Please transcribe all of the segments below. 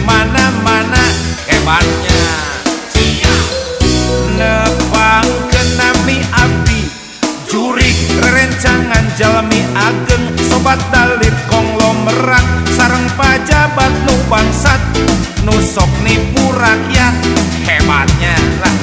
mana-mana hebatnya. Nepang kenami abdi jurig rerencangan jalmi ageng sobat dalit konglomerat sareng pajabat nu bangsat nu sok nipu rakyat hebatnya lah.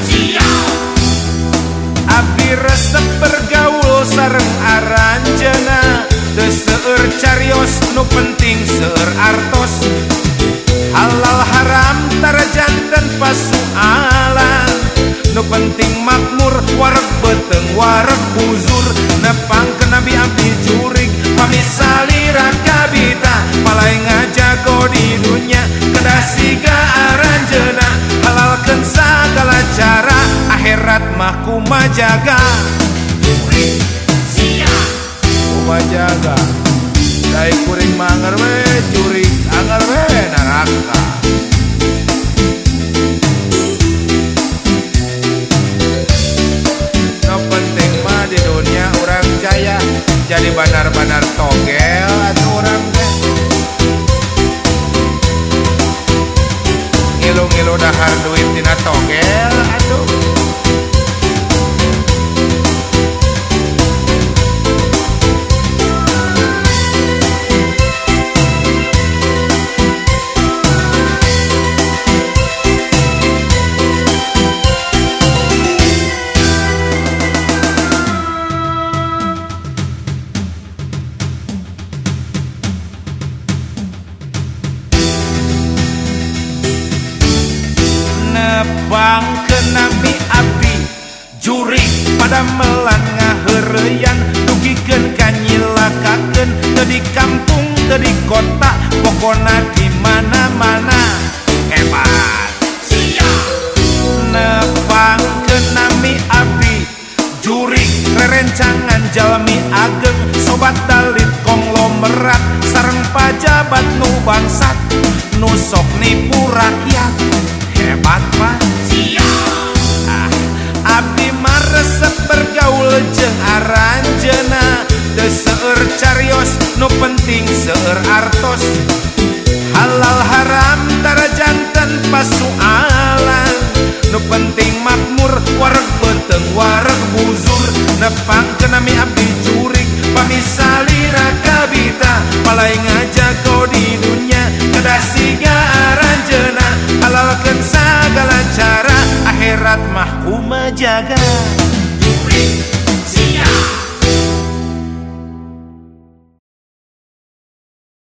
Abdi resep bergaul sareng aranjeuna teu seueur carios nu penting seueur artos halal haram tara janten pasualan nu penting makmur wareg beteng wareg buzur. Nepang ke nabi abdi jurig pamisalira kabita palai ngajago di dunia kedah siga aranjeuna halalkeun sagala cara akhirat mah kumajaga. Jurig sia kumajaga dai kuring manger we jurig anger we neraka. Di dunia orang jaya jadi banar-banar togel atau orang teh ngilu-ngilu dahar duit tina togel atuh. Nepang ke nabi abdi jurig pada melan ngaheureyan dugikeun kanyilakakeun teu di kampung teu di kota pokona di mana-mana hebat. Nepang ke nabi abdi jurig rerencangan jalmi ageng sobat dalit konglomerat sareng pajabat nu bangsat nu sok nipu rakyat hebat mah. Abdi mah resep bergaul jeung aranjeuna teu seueur carios nu penting seueur artos halal haram tara janten pasualan nu penting makmur wareg beteng wareg buzur. Nepang ke nami abdi